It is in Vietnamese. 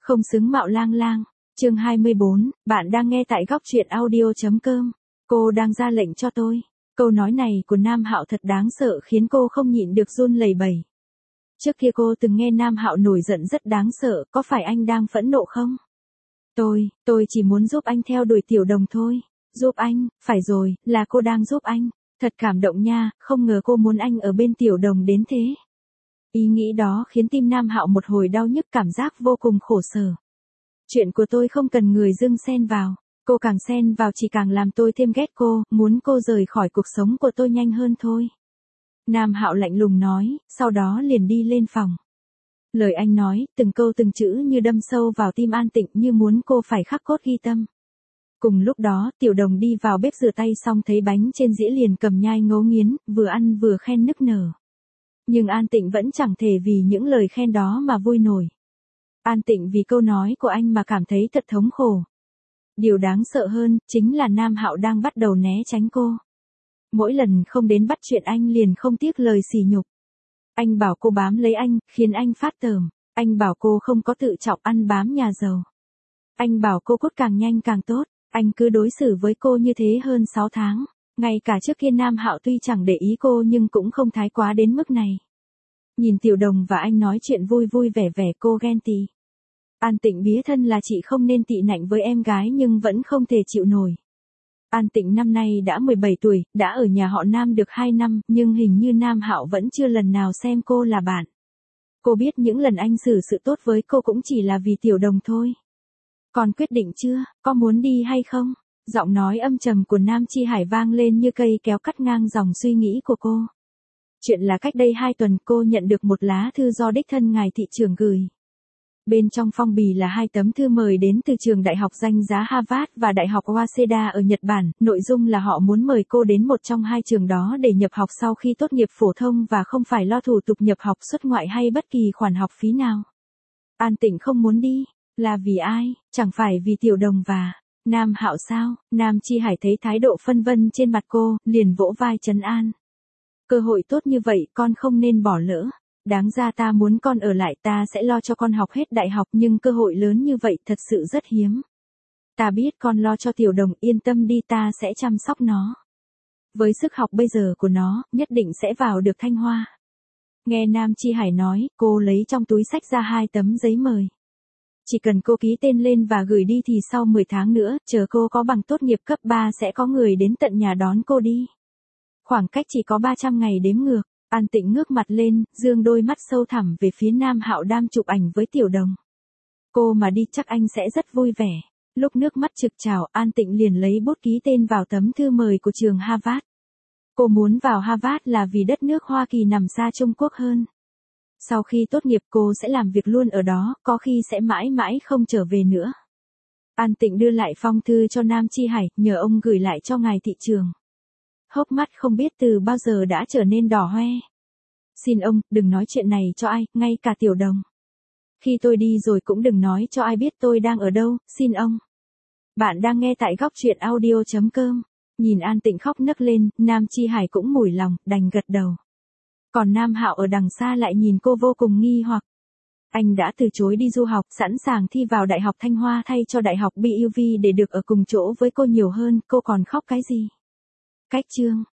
Không xứng mạo lang lang. Chương 24, bạn đang nghe tại góc truyện audio.com. Cô đang ra lệnh cho tôi. Câu nói này của Nam Hạo thật đáng sợ khiến cô không nhịn được run lẩy bẩy. Trước kia cô từng nghe Nam Hạo nổi giận rất đáng sợ, có phải anh đang phẫn nộ không? Tôi chỉ muốn giúp anh theo đuổi Tiểu Đồng thôi. Giúp anh, phải rồi, là cô đang giúp anh. Thật cảm động nha, không ngờ cô muốn anh ở bên Tiểu Đồng đến thế. Ý nghĩ đó khiến tim Nam Hạo một hồi đau nhức, cảm giác vô cùng khổ sở. Chuyện của tôi không cần người dưng xen vào. Cô càng xen vào chỉ càng làm tôi thêm ghét cô, muốn cô rời khỏi cuộc sống của tôi nhanh hơn thôi. Nam Hạo lạnh lùng nói, sau đó liền đi lên phòng. Lời anh nói, từng câu từng chữ như đâm sâu vào tim An Tịnh, như muốn cô phải khắc cốt ghi tâm. Cùng lúc đó, Tiểu Đồng đi vào bếp rửa tay xong thấy bánh trên dĩa liền cầm nhai ngấu nghiến, vừa ăn vừa khen nức nở. Nhưng An Tịnh vẫn chẳng thể vì những lời khen đó mà vui nổi. An Tịnh vì câu nói của anh mà cảm thấy thật thống khổ. Điều đáng sợ hơn, chính là Nam Hạo đang bắt đầu né tránh cô. Mỗi lần không đến bắt chuyện anh liền không tiếc lời sỉ nhục. Anh bảo cô bám lấy anh, khiến anh phát tởm. Anh bảo cô không có tự trọng, ăn bám nhà giàu. Anh bảo cô cốt càng nhanh càng tốt. Anh cứ đối xử với cô như thế hơn 6 tháng. Ngay cả trước kia Nam Hạo tuy chẳng để ý cô nhưng cũng không thái quá đến mức này. Nhìn Tiểu Đồng và anh nói chuyện vui vui vẻ vẻ, cô ghen tị. An Tịnh bía thân là chị không nên tị nạnh với em gái nhưng vẫn không thể chịu nổi. An Tịnh năm nay đã 17 tuổi, đã ở nhà họ Nam được 2 năm, nhưng hình như Nam Hạo vẫn chưa lần nào xem cô là bạn. Cô biết những lần anh xử sự tốt với cô cũng chỉ là vì Tiểu Đồng thôi. Còn quyết định chưa, có muốn đi hay không? Giọng nói âm trầm của Nam Chi Hải vang lên như cây kéo cắt ngang dòng suy nghĩ của cô. Chuyện là cách đây 2 tuần cô nhận được một lá thư do đích thân ngài thị trưởng gửi. Bên trong phong bì là 2 tấm thư mời đến từ trường đại học danh giá Harvard và đại học Waseda ở Nhật Bản. Nội dung là họ muốn mời cô đến một trong 2 trường đó để nhập học sau khi tốt nghiệp phổ thông và không phải lo thủ tục nhập học xuất ngoại hay bất kỳ khoản học phí nào. An Tịnh không muốn đi. Là vì ai? Chẳng phải vì Tiểu Đồng và Nam Hạo sao? Nam Chi Hải thấy thái độ phân vân trên mặt cô, liền vỗ vai trấn an. Cơ hội tốt như vậy con không nên bỏ lỡ. Đáng ra ta muốn con ở lại, ta sẽ lo cho con học hết đại học, nhưng cơ hội lớn như vậy thật sự rất hiếm. Ta biết con lo cho Tiểu Đồng, yên tâm đi, ta sẽ chăm sóc nó. Với sức học bây giờ của nó, nhất định sẽ vào được Thanh Hoa. Nghe Nam Chi Hải nói, cô lấy trong túi xách ra 2 tấm giấy mời. Chỉ cần cô ký tên lên và gửi đi thì sau 10 tháng nữa, chờ cô có bằng tốt nghiệp cấp 3 sẽ có người đến tận nhà đón cô đi. Khoảng cách chỉ có 300 ngày đếm ngược. An Tịnh ngước mặt lên, dương đôi mắt sâu thẳm về phía Nam Hạo đang chụp ảnh với Tiểu Đồng. Cô mà đi chắc anh sẽ rất vui vẻ. Lúc nước mắt trực trào, An Tịnh liền lấy bút ký tên vào tấm thư mời của trường Harvard. Cô muốn vào Harvard là vì đất nước Hoa Kỳ nằm xa Trung Quốc hơn. Sau khi tốt nghiệp cô sẽ làm việc luôn ở đó, có khi sẽ mãi mãi không trở về nữa. An Tịnh đưa lại phong thư cho Nam Chi Hải, nhờ ông gửi lại cho ngài thị trường. Hốc mắt không biết từ bao giờ đã trở nên đỏ hoe. Xin ông, đừng nói chuyện này cho ai, ngay cả Tiểu Đồng. Khi tôi đi rồi cũng đừng nói cho ai biết tôi đang ở đâu, xin ông. Bạn đang nghe tại góc truyện audio.com. Nhìn An Tịnh khóc nấc lên, Nam Chi Hải cũng mủi lòng, đành gật đầu. Còn Nam Hạo ở đằng xa lại nhìn cô vô cùng nghi hoặc. Anh đã từ chối đi du học, sẵn sàng thi vào Đại học Thanh Hoa thay cho Đại học BUV để được ở cùng chỗ với cô nhiều hơn, cô còn khóc cái gì? Cách chương